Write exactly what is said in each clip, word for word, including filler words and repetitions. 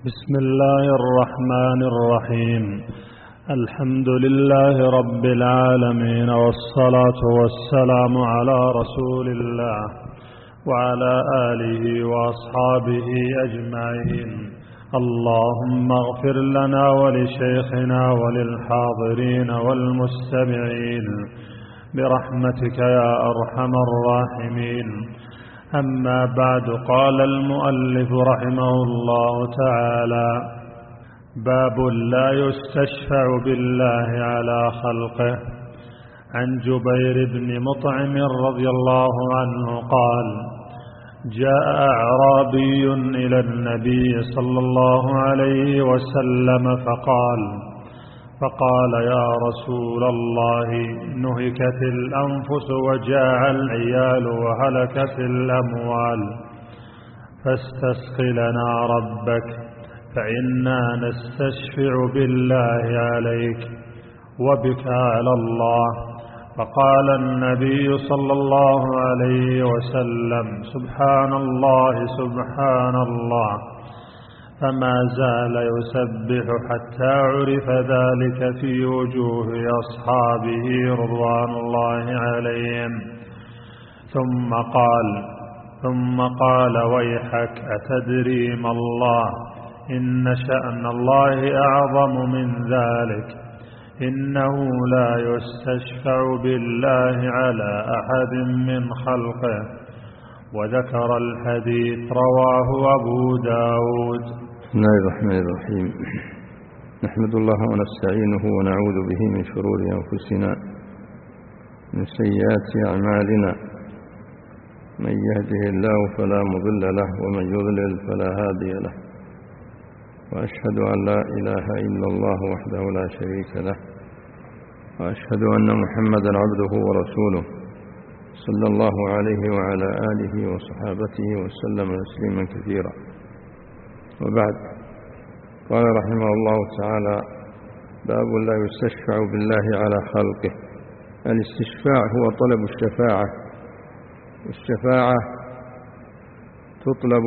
بسم الله الرحمن الرحيم. الحمد لله رب العالمين، والصلاة والسلام على رسول الله وعلى آله وأصحابه أجمعين. اللهم اغفر لنا ولشيخنا وللحاضرين والمستمعين برحمتك يا أرحم الراحمين. أما بعد، قال المؤلف رحمه الله تعالى: باب لا يستشفع بالله على خلقه. عن جبير بن مطعم رضي الله عنه قال: جاء أعرابي إلى النبي صلى الله عليه وسلم فقال فقال يا رسول الله، نهكت الأنفس وجاع العيال وهلكت الأموال، فاستسق لنا ربك فإنا نستشفع بالله عليك وبك على الله. فقال النبي صلى الله عليه وسلم: سبحان الله سبحان الله. فما زال يسبح حتى عرف ذلك في وجوه أصحابه رضوان الله عليهم. ثم قال ثم قال ويحك، أتدري ما الله؟ إن شأن الله أعظم من ذلك، إنه لا يستشفع بالله على أحد من خلقه. وذكر الحديث، رواه أبو داود. بسم الله الرحمن الرحيم. نحمد الله ونستعينه ونعوذ به من شرور أنفسنا من سيئات أعمالنا، من يهده الله فلا مضل له ومن يضلل فلا هادي له، وأشهد أن لا إله إلا الله وحده لا شريك له، وأشهد أن محمدا عبده ورسوله صلى الله عليه وعلى آله وصحابته وسلم تسليما كثيرا. وبعد، قال رحمه الله تعالى: باب لا يستشفع بالله على خلقه. الاستشفاع هو طلب الشفاعة، والشفاعة تطلب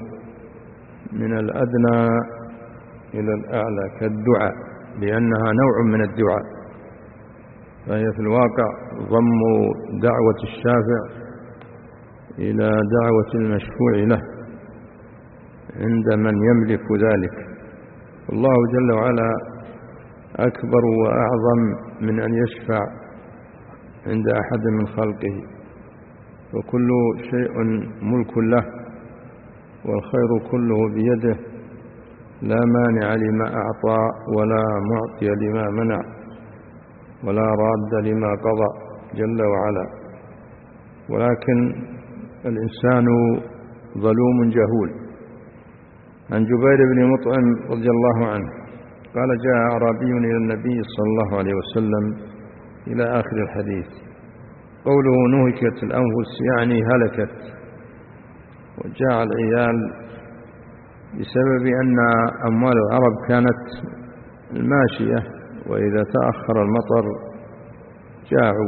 من الأدنى إلى الأعلى كالدعاء، لأنها نوع من الدعاء، فهي في الواقع ضم دعوة الشافع إلى دعوة المشفوع له عند من يملك ذلك. الله جل وعلا أكبر وأعظم من أن يشفع عند أحد من خلقه، وكل شيء ملك له، والخير كله بيده، لا مانع لما أعطى ولا معطي لما منع ولا راد لما قضى جل وعلا. ولكن الإنسان ظلوم جهول. عن جبير بن مطعم رضي الله عنه قال: جاء أعرابي إلى النبي صلى الله عليه وسلم إلى آخر الحديث. قوله نهكت الأنفس يعني هلكت، وجاع العيال بسبب أن أموال العرب كانت الماشية، وإذا تأخر المطر جاعوا،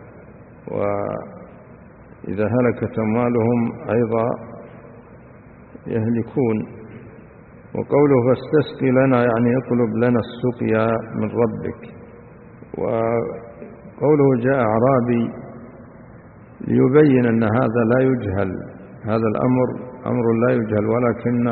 وإذا هلكت أموالهم أيضا يهلكون. وقوله فاستسقي لنا يعني اطلب لنا السقيا من ربك. وقوله جاء أعرابي ليبين أن هذا لا يجهل، هذا الأمر أمر لا يجهل، ولكن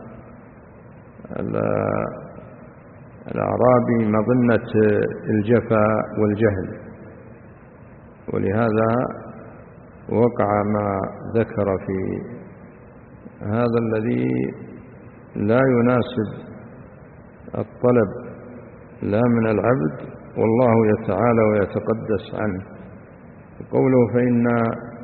الأعرابي مظنة الجفا والجهل، ولهذا وقع ما ذكر في هذا الذي لا يناسب الطلب لا من العبد، والله يتعالى ويتقدس عنه. قوله فإنا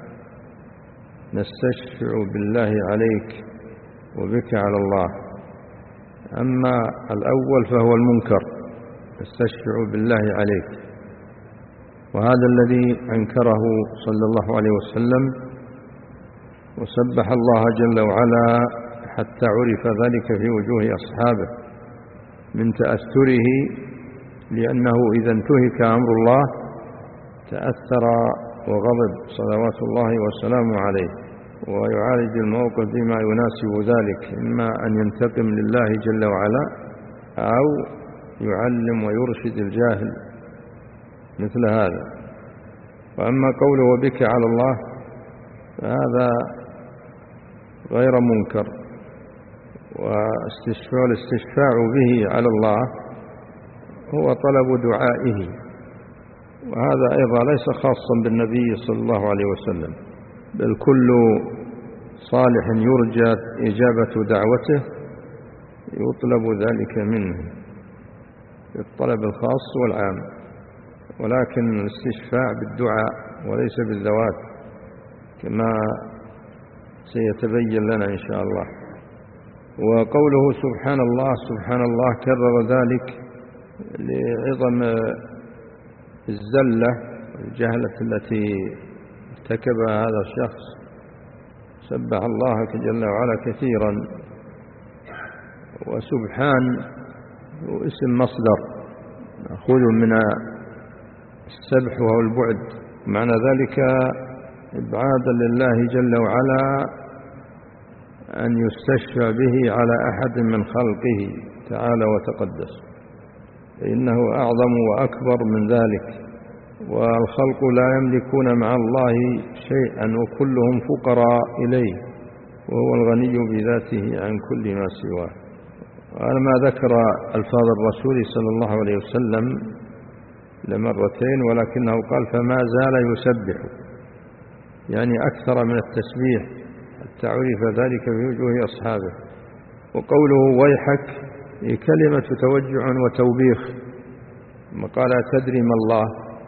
نستشفع بالله عليك وبك على الله. أما الأول فهو المنكر، نستشفع بالله عليك، وهذا الذي أنكره صلى الله عليه وسلم، وسبح الله جل وعلا حتى عرف ذلك في وجوه أصحابه من تأثره، لأنه إذا انتهك أمر الله تأثر وغضب صلوات الله وسلامه عليه. ويعالج الموقف بما يناسب ذلك، إما أن ينتقم لله جل وعلا أو يعلم ويرشد الجاهل مثل هذا. وأما قوله وبك على الله فهذا غير منكر، والاستشفاع به على الله هو طلب دعائه، وهذا أيضا ليس خاصا بالنبي صلى الله عليه وسلم، بل كل صالح يرجى إجابة دعوته يطلب ذلك منه بالطلب الخاص والعام، ولكن الاستشفاع بالدعاء وليس بالذوات كما سيتبين لنا إن شاء الله. وقوله سبحان الله سبحان الله كرر ذلك لعظم الزلة والجهلة التي ارتكبها هذا الشخص، سبح الله جل وعلا كثيرا. وسبحان هو اسم مصدر مأخوذ من السبح وهو البعد، معنى ذلك إبعادا لله جل وعلا أن يستشفى به على أحد من خلقه تعالى وتقدس، فإنه أعظم وأكبر من ذلك، والخلق لا يملكون مع الله شيئا وكلهم فقراء إليه، وهو الغني بذاته عن كل ما سواه. وعلى ما ذكر ألفاظ الرسول صلى الله عليه وسلم لمرتين، ولكنه قال فما زال يسبح، يعني أكثر من التسبيح حتى عرف ذلك في وجوه أصحابه. وقوله ويحك هي كلمة توجع وتوبيخ، ثم قال تدري ما الله،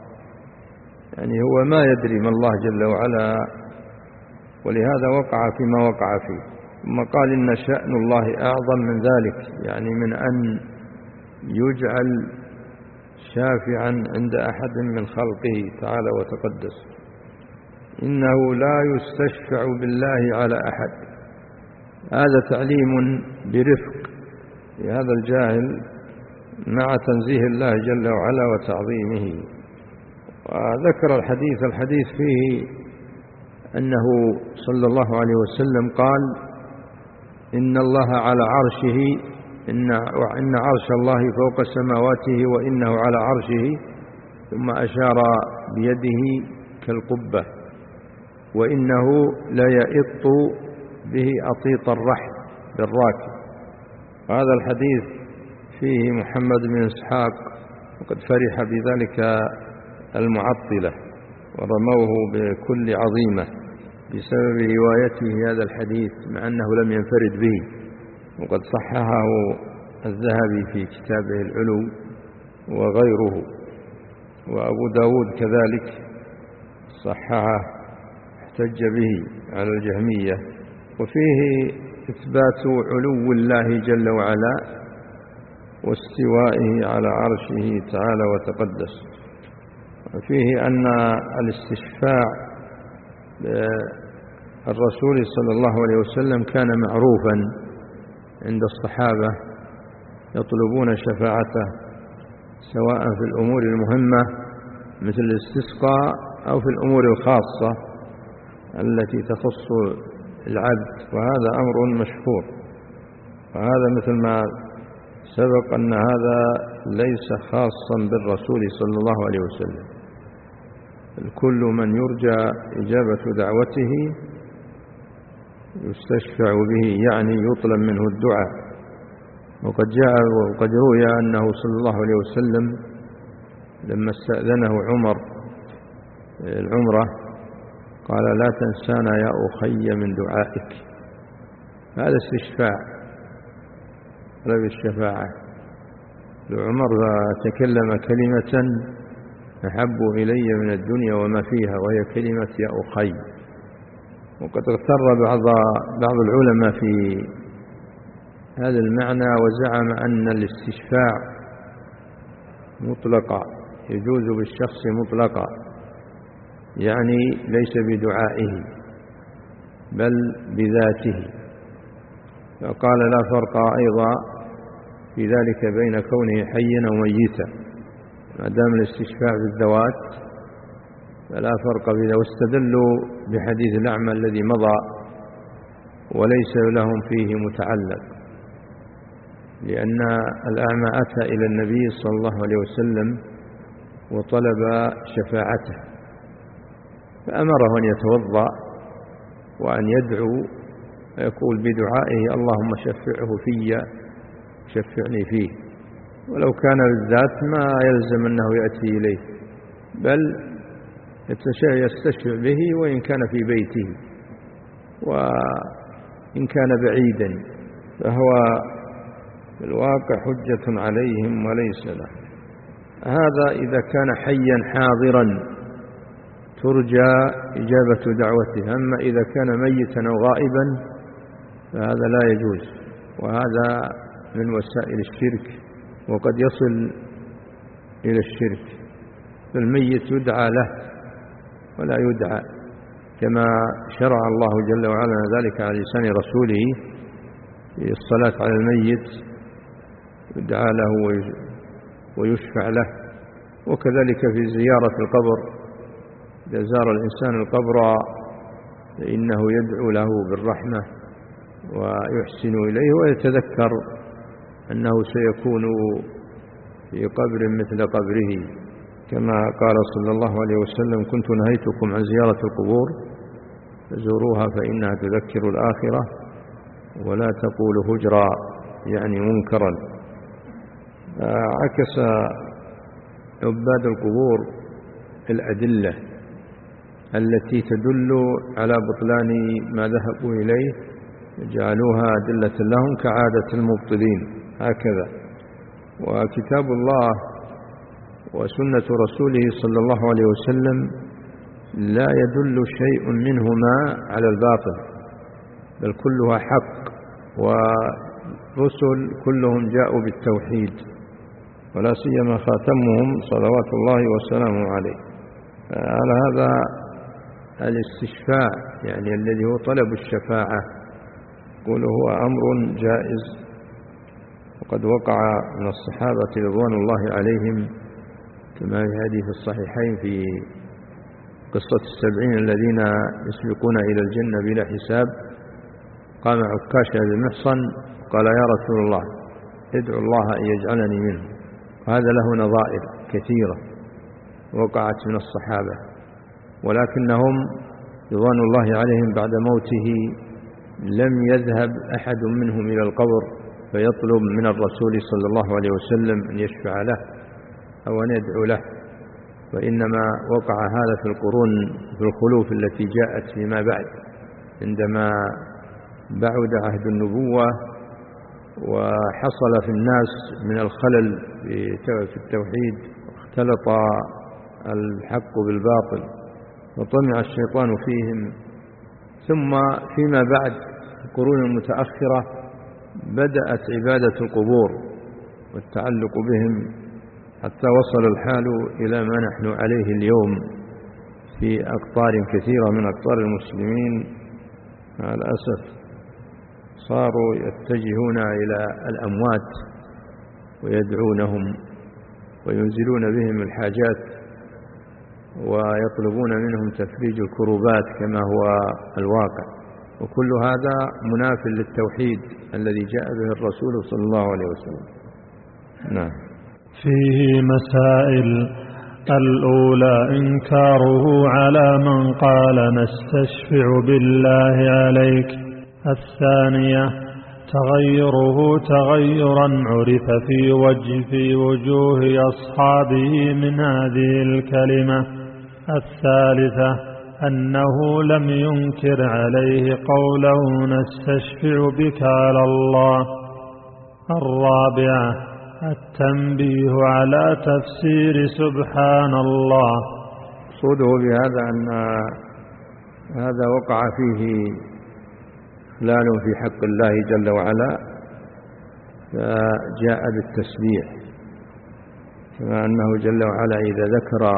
يعني هو ما يدري ما الله جل وعلا، ولهذا وقع فيما وقع فيه. ثم قال إن شأن الله أعظم من ذلك، يعني من أن يجعل شافعا عند أحد من خلقه تعالى وتقدس. إنه لا يستشفع بالله على أحد، هذا تعليم برفق لهذا الجاهل مع تنزيه الله جل وعلا وتعظيمه. وذكر الحديث الحديث فيه أنه صلى الله عليه وسلم قال إن الله على عرشه، إن, إن عرش الله فوق سماواته وإنه على عرشه، ثم أشار بيده كالقبة، وإنه لا يئط به أطيط الرحل بالراكب. هذا الحديث فيه محمد بن إسحاق، وقد فرح بذلك المعطلة ورموه بكل عظيمة بسبب روايته هذا الحديث، مع أنه لم ينفرد به، وقد صححه الذهبي في كتابه العلو وغيره، وأبو داود كذلك صححه احتج به على الجهمية. وفيه إثبات علو الله جل وعلا واستوائه على عرشه تعالى وتقدس. وفيه أن الاستشفاع الرسول صلى الله عليه وسلم كان معروفا عند الصحابة، يطلبون شفاعته سواء في الأمور المهمة مثل الاستسقاء أو في الأمور الخاصة التي تخص العبد، وهذا أمر مشهور. وهذا مثل ما سبق أن هذا ليس خاصا بالرسول صلى الله عليه وسلم، الكل من يرجى إجابة دعوته يستشفع به، يعني يطلب منه الدعاء. وقد جاء وقد روي أنه صلى الله عليه وسلم لما استأذنه عمر العمرة قال لا تنسانا يا أخي من دعائك. هذا استشفاع طلب الشفاعة. لعمر تكلم كلمة أحب إلي من الدنيا وما فيها، وهي كلمة يا أخي. وقد اغتر بعض بعض العلماء في هذا المعنى وزعم أن الاستشفاع مطلقا يجوز بالشخص مطلقا، يعني ليس بدعائه بل بذاته. فقال لا فرق أيضا في ذلك بين كونه حيا وميتا، ما دام الاستشفاع بالذوات فلا فرق بذلك. واستدلوا بحديث الأعمى الذي مضى وليس لهم فيه متعلق، لأن الأعمى أتى إلى النبي صلى الله عليه وسلم وطلب شفاعته، فأمره أن يتوضأ وأن يدعو، يقول بدعائه اللهم شفعه في شفعني فيه، ولو كان بالذات ما يلزم أنه يأتي إليه، بل يستشفع به وإن كان في بيته وإن كان بعيدا، فهو في الواقع حجة عليهم وليس له. هذا إذا كان حيا حاضرا ترجى إجابة دعوته، أما إذا كان ميتا أو غائبا فهذا لا يجوز، وهذا من وسائل الشرك وقد يصل إلى الشرك. فالميت يدعى له ولا يدعى، كما شرع الله جل وعلا ذلك على لسان رسوله في الصلاة على الميت، يدعى له ويشفع له، وكذلك في زيارة القبر، إذا زار الإنسان القبر فإنه يدعو له بالرحمة ويحسن إليه ويتذكر أنه سيكون في قبر مثل قبره، كما قال صلى الله عليه وسلم كنت نهيتكم عن زيارة القبور فزوروها فإنها تذكر الآخرة ولا تقول هجرا، يعني منكرا. عكس عباد القبور الأدلة التي تدل على بطلان ما ذهبوا إليه، جعلوها أدلة لهم كعادة المبطلين هكذا. وكتاب الله وسنة رسوله صلى الله عليه وسلم لا يدل شيء منهما على الباطل، بل كلها حق، ورسل كلهم جاءوا بالتوحيد، ولا سيما خاتمهم صلوات الله وسلامه عليه. على هذا الاستشفاع يعني الذي هو طلب الشفاعة يقول هو أمر جائز، وقد وقع من الصحابة رضوان الله عليهم كما في حديث الصحيحين في قصة السبعين الذين يسبقون إلى الجنة بلا حساب، قام عكاشة بن محصن قال يا رسول الله ادعو الله أن يجعلني منه. وهذا له نظائر كثيرة وقعت من الصحابة، ولكنهم رضوان الله عليهم بعد موته لم يذهب أحد منهم إلى القبر فيطلب من الرسول صلى الله عليه وسلم أن يشفع له أو أن يدعو له، وإنما وقع هذا في القرون في الخلوف التي جاءت فيما بعد، عندما بعد عهد النبوة وحصل في الناس من الخلل في التوحيد، اختلط الحق بالباطل وطمع الشيطان فيهم. ثم فيما بعد القرون المتأخرة بدأت عبادة القبور والتعلق بهم، حتى وصل الحال إلى ما نحن عليه اليوم في أقطار كثيرة من أقطار المسلمين. مع الأسف صاروا يتجهون إلى الأموات ويدعونهم وينزلون بهم الحاجات ويطلبون منهم تفريج الكروبات كما هو الواقع، وكل هذا مناف للتوحيد الذي جاء به الرسول صلى الله عليه وسلم. نعم. فيه مسائل: الأولى إنكاره على من قال نستشفع بالله عليك. الثانية تغيره تغيرا عرف في وجه في وجوه أصحابه من هذه الكلمة. الثالثة أنه لم ينكر عليه قوله نستشفع بك على الله. الرابعة التنبيه على تفسير سبحان الله. صوده بهذا أن هذا وقع فيه خلال في حق الله جل وعلا، فجاء بالتسبيح، كما أنه جل وعلا إذا ذكر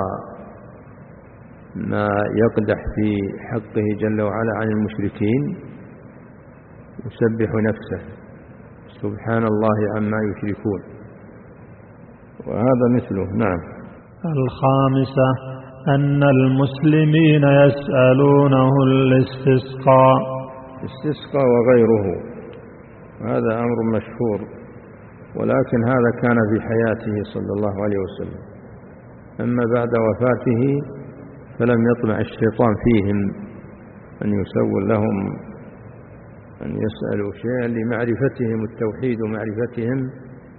ما يقدح في حقه جل وعلا عن المشركين يسبح نفسه سبحان الله عما يشركون، وهذا مثله. نعم. الخامسة أن المسلمين يسألونه الاستسقاء. استسقى وغيره، هذا أمر مشهور، ولكن هذا كان في حياته صلى الله عليه وسلم. أما بعد وفاته فلم يطمع الشيطان فيهم أن يسول لهم أن يسألوا شيئا لمعرفتهم التوحيد ومعرفتهم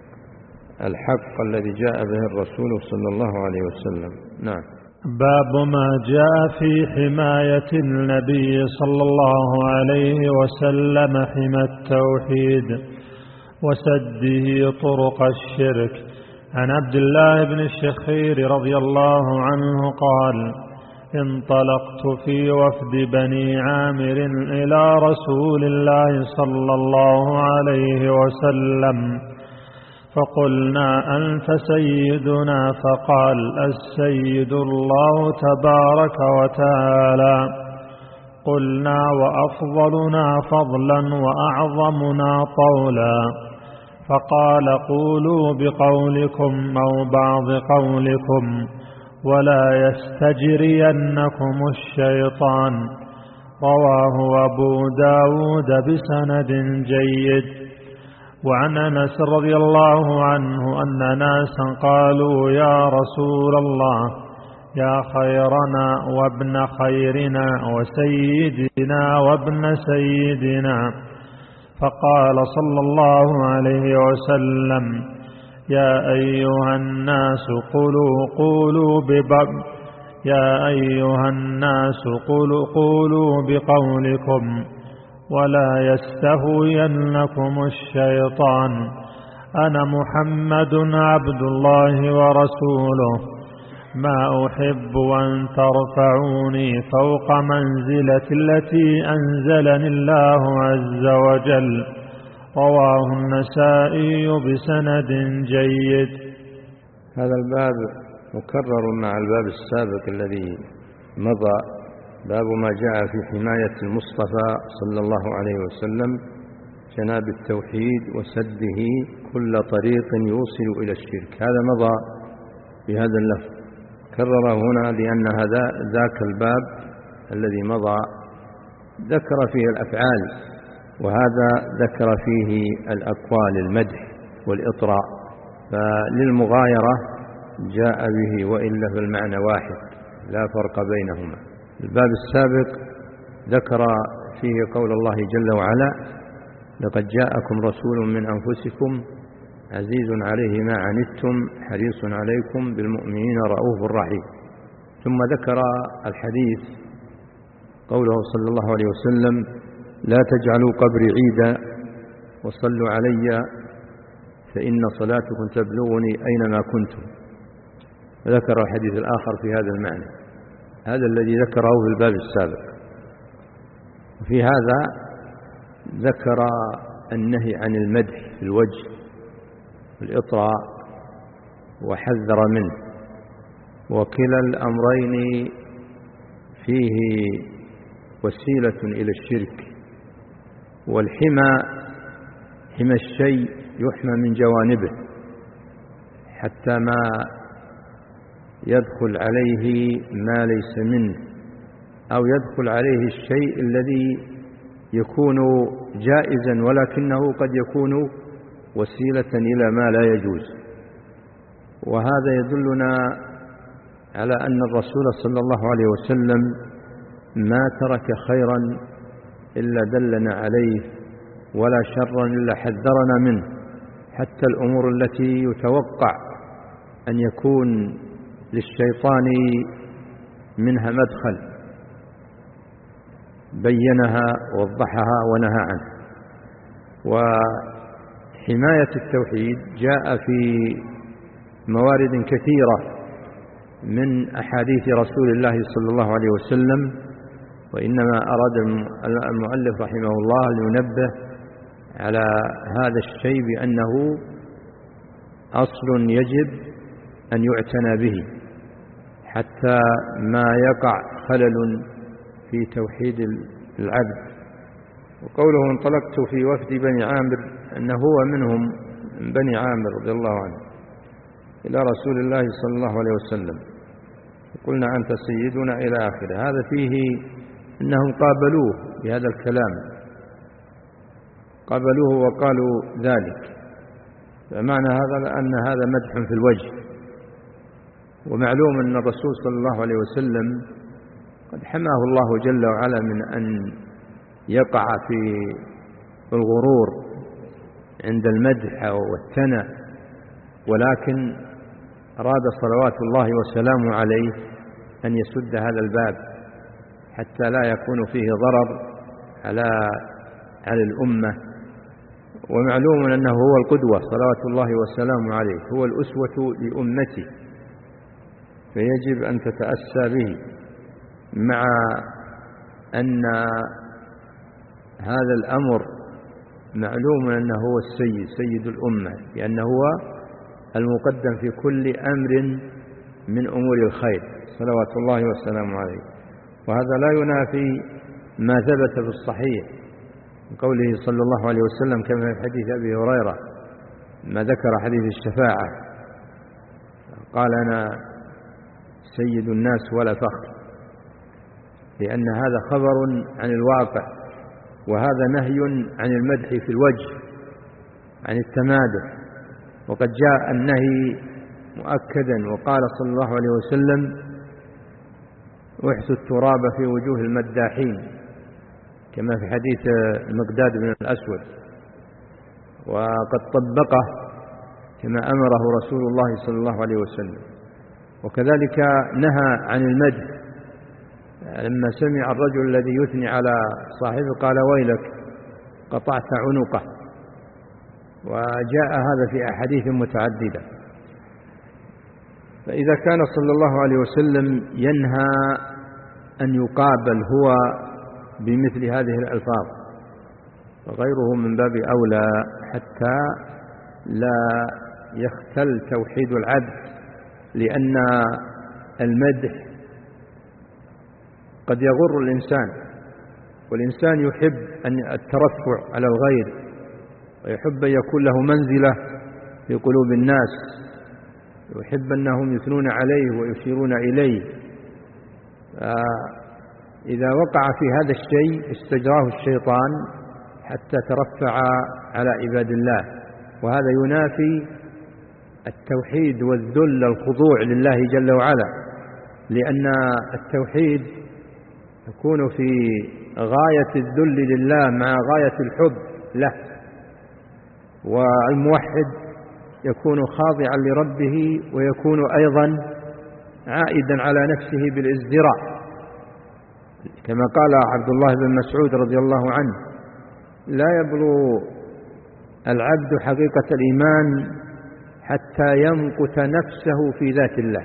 الحق الذي جاء به الرسول صلى الله عليه وسلم. نعم. باب ما جاء في حماية النبي صلى الله عليه وسلم حمى التوحيد وسده طرق الشرك. عن عبد الله بن الشخير رضي الله عنه قال: انطلقت في وفد بني عامر إلى رسول الله صلى الله عليه وسلم فقلنا: أنت سيدنا؟ فقال: السيد الله تبارك وتعالى. قلنا: وأفضلنا فضلا وأعظمنا طولا؟ فقال: قولوا بقولكم أو بعض قولكم ولا يستجرينكم الشيطان. رواه أبو داود بسند جيد. وعن أنس رضي الله عنه أن ناسا قالوا: يا رسول الله، يا خيرنا وابن خيرنا وسيدنا وابن سيدنا. فقال صلى الله عليه وسلم: يا أيها الناس قولوا قولوا ببب يا أيها الناس قولوا قولوا بقولكم ولا يستهوينكم الشيطان. أنا محمد عبد الله ورسوله، ما أحب أن ترفعوني فوق منزلة التي أنزلني الله عز وجل. رواه النسائي بسند جيد. هذا الباب مكرر مع الباب السابق الذي مضى، باب ما جاء في حماية المصطفى صلى الله عليه وسلم جناب التوحيد وسده كل طريق يوصل إلى الشرك. هذا مضى بهذا اللفظ، كرر هنا لأن هذا ذاك الباب الذي مضى ذكر فيه الأفعال، وهذا ذكر فيه الأقوال، المدح والإطراء، فللمغايرة جاء به، وإلا في المعنى واحد لا فرق بينهما. الباب السابق ذكر فيه قول الله جل وعلا: لقد جاءكم رسول من أنفسكم عزيز عليه ما عنتم حريص عليكم بالمؤمنين رؤوف رحيم. ثم ذكر الحديث قوله صلى الله عليه وسلم: لا تجعلوا قبري عيدا وصلوا علي فإن صلاتكم تبلغني أينما كنتم. وذكر الحديث الآخر في هذا المعنى، هذا الذي ذكره في الباب السابق. وفي هذا ذكر النهي عن المدح في الوجه والإطراء وحذر منه، وكلا الأمرين فيه وسيلة إلى الشرك. والحمى حمى الشيء يحمى من جوانبه حتى ما يدخل عليه ما ليس منه، أو يدخل عليه الشيء الذي يكون جائزا ولكنه قد يكون وسيلة إلى ما لا يجوز. وهذا يدلنا على أن الرسول صلى الله عليه وسلم ما ترك خيرا إلا دلنا عليه، ولا شرا إلا حذرنا منه، حتى الأمور التي يتوقع أن يكون للشيطان منها مدخل بينها ووضحها ونهى عنها. وحماية التوحيد جاء في موارد كثيرة من أحاديث رسول الله صلى الله عليه وسلم، وإنما أراد المؤلف رحمه الله لينبه على هذا الشيء بأنه أصل يجب أن يعتنى به حتى ما يقع خلل في توحيد العبد. وقوله انطلقت في وفد بني عامر أنه هو منهم، من بني عامر رضي الله عنه، إلى رسول الله صلى الله عليه وسلم، قلنا أنت سيدنا إلى آخره. هذا فيه أنهم قابلوه بهذا الكلام قبلوه وقالوا ذلك. فمعنى هذا أن هذا مدح في الوجه. ومعلوم أن الرسول صلى الله عليه وسلم قد حماه الله جل وعلا من أن يقع في الغرور عند المدح والثناء، ولكن أراد صلوات الله وسلامه عليه أن يسد هذا الباب حتى لا يكون فيه ضرر على على الأمة. ومعلوم أنه هو القدوة صلوات الله وسلامه عليه، هو الأسوة لأمته، فيجب أن تتأسى به، مع أن هذا الأمر معلوم أنه هو السيد سيد الأمة، لأنه هو المقدم في كل أمر من أمور الخير صلوات الله وسلامه عليه. وهذا لا ينافي ما ثبت في الصحيح من قوله صلى الله عليه وسلم كما في حديث أبي هريرة ما ذكر حديث الشفاعة، قال أنا سيد الناس ولا فخر، لأن هذا خبر عن الواقع، وهذا نهي عن المدح في الوجه، عن التمادح. وقد جاء النهي مؤكدا، وقال صلى الله عليه وسلم احثوا التراب في وجوه المداحين، كما في حديث المقداد بن الأسود، وقد طبقه كما أمره رسول الله صلى الله عليه وسلم. وكذلك نهى عن المدح لما سمع الرجل الذي يثني على صاحبه قال ويلك قطعت عنقه، وجاء هذا في أحاديث متعددة. فإذا كان صلى الله عليه وسلم ينهى أن يقابل هو بمثل هذه الألفاظ، وغيره من باب أولى، حتى لا يختل توحيد العبد، لأن المدح قد يغر الإنسان، والإنسان يحب أن الترفع على الغير، ويحب أن يكون له منزلة في قلوب الناس، ويحب أنهم يثنون عليه ويشيرون إليه. إذا وقع في هذا الشيء استجراه الشيطان حتى ترفع على عباد الله، وهذا ينافي التوحيد والذل الخضوع لله جل وعلا، لأن التوحيد يكون في غاية الذل لله مع غاية الحب له، والموحد يكون خاضعا لربه ويكون أيضا عائدا على نفسه بالازدراء، كما قال عبد الله بن مسعود رضي الله عنه لا يبلغ العبد حقيقة الإيمان حتى يمقت نفسه في ذات الله.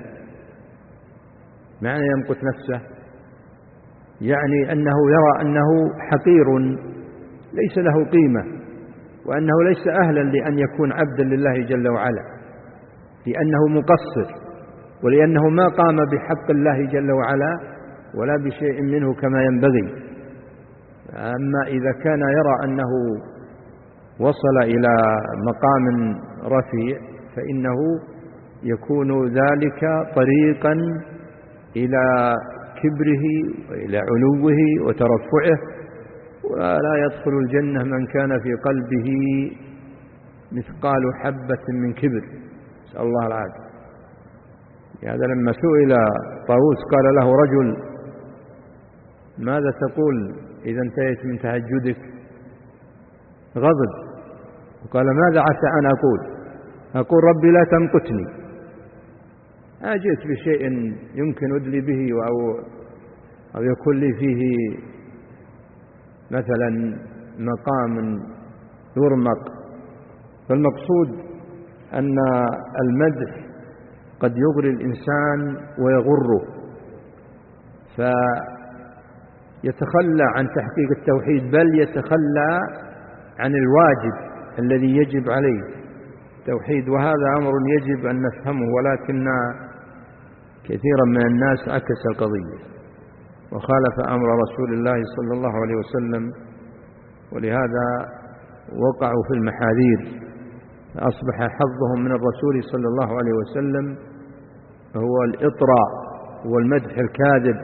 معنى يمقت نفسه يعني أنه يرى أنه حقير ليس له قيمة، وأنه ليس أهلا لأن يكون عبدا لله جل وعلا، لأنه مقصر، ولأنه ما قام بحق الله جل وعلا ولا بشيء منه كما ينبغي. أما إذا كان يرى أنه وصل إلى مقام رفيع فإنه يكون ذلك طريقا إلى كبره وإلى علوه وترفعه، ولا يدخل الجنة من كان في قلبه مثقال حبة من كبر، نسأل الله العافية. هذا لما سئل طاووس قال له رجل ماذا تقول إذا انتهيت من تهجدك؟ غضب وقال ماذا عسى أن أقول؟ أقول ربي لا تمقتني. أجئت بشيء يمكن أدلي به أو, أو يكون لي فيه مثلا مقام يرمق. فالمقصود أن المدح قد يغري الإنسان ويغره، فيتخلى عن تحقيق التوحيد، بل يتخلى عن الواجب الذي يجب عليه التوحيد. وهذا أمر يجب أن نفهمه، ولكن كثيرا من الناس عكس القضية وخالف أمر رسول الله صلى الله عليه وسلم، ولهذا وقعوا في المحاذير، فأصبح حظهم من الرسول صلى الله عليه وسلم هو الإطراء والمدح الكاذب،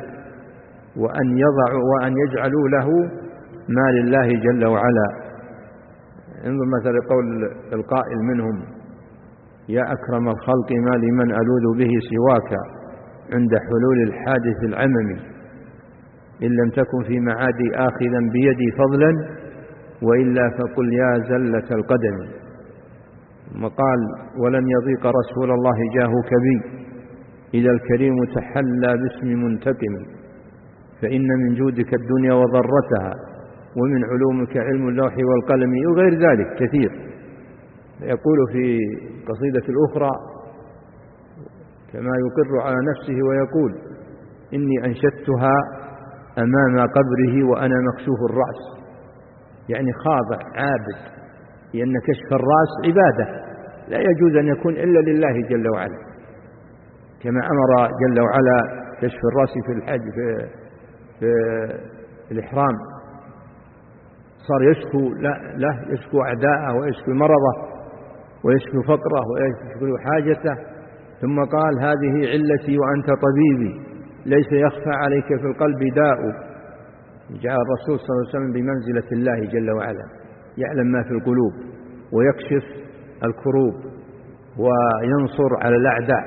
وأن يضعوا وأن يجعلوا له ما لله جل وعلا. انظر مثلا قول القائل منهم: يا أكرم الخلق ما لمن ألوذ به سواك عند حلول الحادث العممي، إن لم تكن في معادي آخذا بيدي فضلا، وإلا فقل يا زلة القدم. ثم قال: ولن يضيق رسول الله جاهك بي إذا الكريم تحلى باسم منتقم، فإن من جودك الدنيا وضرتها، ومن علومك علم اللوح والقلم، وغير ذلك كثير. يقول في قصيدة الأخرى كما يقر على نفسه ويقول: إني أنشدتها أمام قبره وأنا مكشوف الرأس، يعني خاضع عابد، لأن كشف الرأس عبادة لا يجوز أن يكون إلا لله جل وعلا، كما أمر جل وعلا كشف الرأس في الحج في, في الإحرام، صار يشكو له يشكو أعداءه ويشكو مرضه ويشكو فقره ويشكو حاجته، ثم قال: هذه علتي وأنت طبيبي، ليس يخفى عليك في القلب داء. جاء الرسول صلى الله عليه وسلم بمنزلة الله جل وعلا، يعلم ما في القلوب ويكشف الكروب وينصر على الأعداء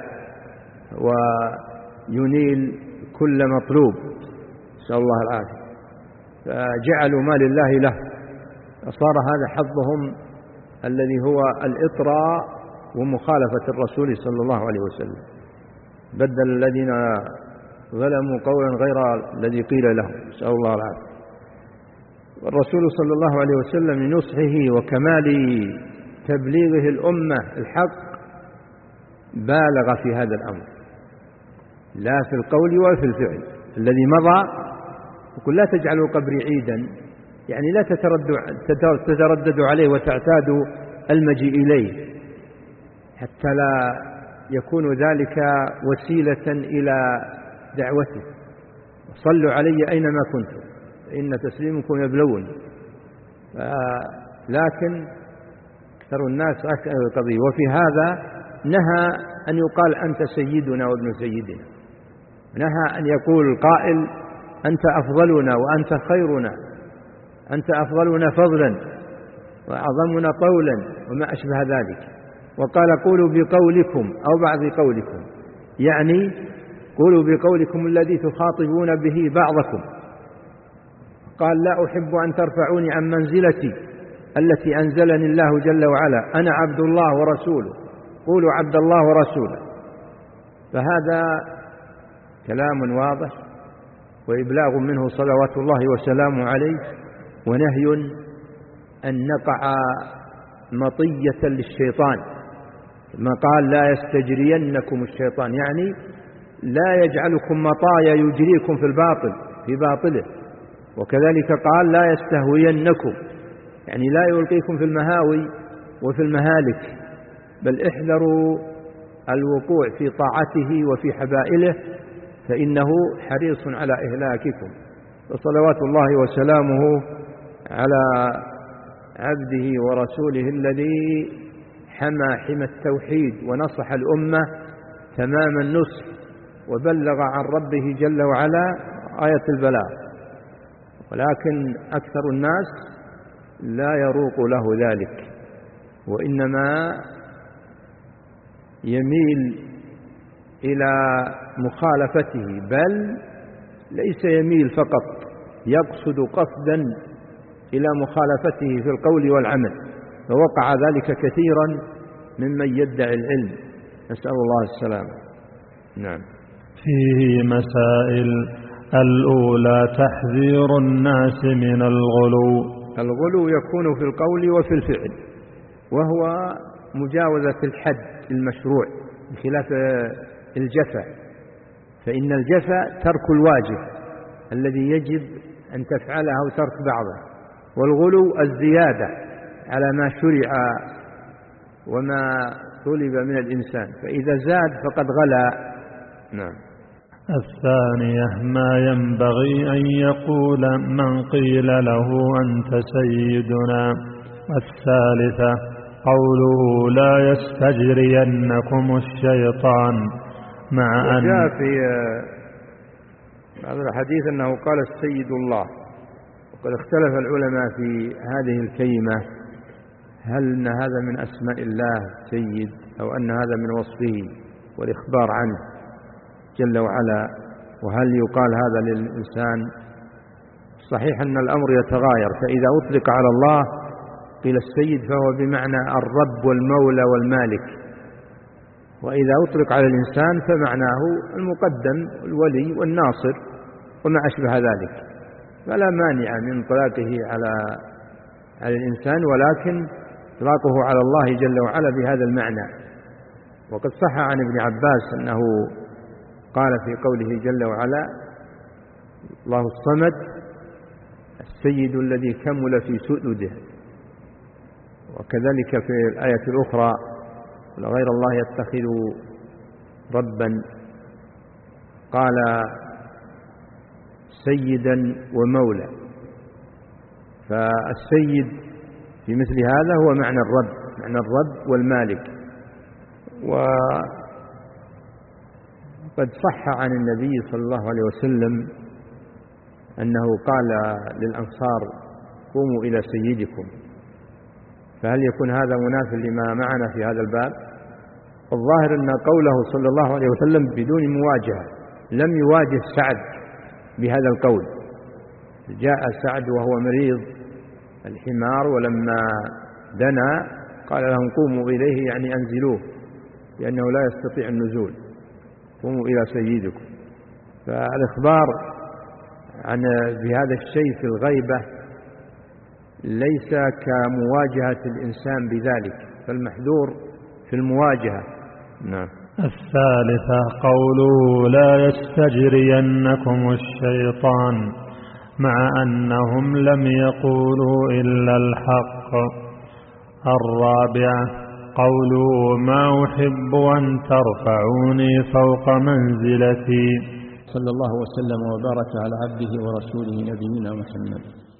وينيل كل مطلوب، نسأل الله العافية. فجعلوا ما لله له، فصار هذا حظهم الذي هو الإطراء ومخالفة الرسول صلى الله عليه وسلم. بدل الذين ظلموا قولا غير الذي قيل لهم، نسأل الله العافية. والرسول صلى الله عليه وسلم من نصحه وكمال تبليغه الأمة الحق بالغ في هذا الأمر، لا في القول ولا في الفعل. الذي مضى يقول: لا تجعلوا قبري عيدا، يعني لا تترددوا عليه وتعتادوا المجيء إليه، حتى لا يكون ذلك وسيلة إلى دعوته. صلوا علي أينما كنتم فإن تسليمكم يبلون. لكن أكثر الناس أكثر القضية. وفي هذا نهى أن يقال: أنت سيدنا وابن سيدنا، نهى أن يقول القائل: أنت أفضلنا وأنت خيرنا، أنت أفضلنا فضلا وأعظمنا قولا وما أشبه ذلك. وقال: قولوا بقولكم أو بعض قولكم، يعني قولوا بقولكم الذي تخاطبون به بعضكم. قال: لا أحب أن ترفعوني عن منزلتي التي أنزلني الله جل وعلا، أنا عبد الله ورسوله، قولوا عبد الله ورسوله. فهذا كلام واضح وإبلاغ منه صلوات الله وسلامه عليه، ونهي أن نقع مطية للشيطان، ما قال: لا يستجرينكم الشيطان، يعني لا يجعلكم مطايا يجريكم في الباطل في باطله. وكذلك قال: لا يستهوينكم، يعني لا يلقيكم في المهاوي وفي المهالك، بل احذروا الوقوع في طاعته وفي حبائله، فإنه حريص على إهلاككم. وصلوات الله وسلامه على عبده ورسوله الذي حمى حمى التوحيد ونصح الأمة تمام النصح، وبلغ عن ربه جل وعلا آية البلاغ. ولكن أكثر الناس لا يروق له ذلك، وإنما يميل إلى مخالفته، بل ليس يميل فقط، يقصد قصدا إلى مخالفته في القول والعمل، فوقع ذلك كثيرا ممن يدعي العلم، نسأل الله السلامة. نعم. فيه مسائل: الأولى تحذير الناس من الغلو. الغلو يكون في القول وفي الفعل، وهو مجاوزة الحد المشروع بخلاف الجفا، فإن الجفا ترك الواجب الذي يجب أن تفعله وترك بعضه، والغلو الزيادة على ما شرع وما طلب من الإنسان، فإذا زاد فقد غلا. نعم. الثانية: ما ينبغي أن يقول من قيل له أنت سيدنا. الثالثة: قوله لا يستجرينكم الشيطان، مع أن جاء في هذا الحديث أنه قال السيد الله، وقد اختلف العلماء في هذه الكلمة، هل أن هذا من أسماء الله سيد أو أن هذا من وصفه والإخبار عنه جل وعلا؟ وهل يقال هذا للإنسان؟ صحيح أن الأمر يتغاير، فإذا أطلق على الله قيل السيد فهو بمعنى الرب والمولى والمالك، وإذا أطلق على الإنسان فمعناه المقدم الولي والناصر وما أشبه ذلك، فلا مانع من إطلاقه على على الإنسان، ولكن إطلاقه على الله جل وعلا بهذا المعنى. وقد صح عن ابن عباس أنه قال في قوله جل وعلا: الله الصمد السيد الذي كمل في سؤدده. وكذلك في الآية الأخرى: غير الله يتخذ ربا، قال سيدا ومولى. فالسيد في مثل هذا هو معنى الرب، معنى الرب والمالك. وقد صح عن النبي صلى الله عليه وسلم أنه قال للأنصار: قوموا إلى سيدكم. فهل يكون هذا منافٍ لما معنا في هذا الباب؟ الظاهر أن قوله صلى الله عليه وسلم بدون مواجهة، لم يواجه سعد بهذا القول. جاء سعد وهو مريض الحمار، ولما دنا قال لهم: قوموا إليه، يعني أنزلوه، لأنه لا يستطيع النزول، قوموا إلى سيدكم. فالإخبار عن بهذا الشيء في الغيبة ليس كمواجهة الإنسان بذلك، فالمحذور في المواجهة. نعم. الثالثة قوله: لا يستجرينكم الشيطان، مع أنهم لم يقولوا إلا الحق. الرابعة قوله: ما أحب أن ترفعوني فوق منزلتي. صلى الله وسلم وبارك على عبده ورسوله نبينا محمد.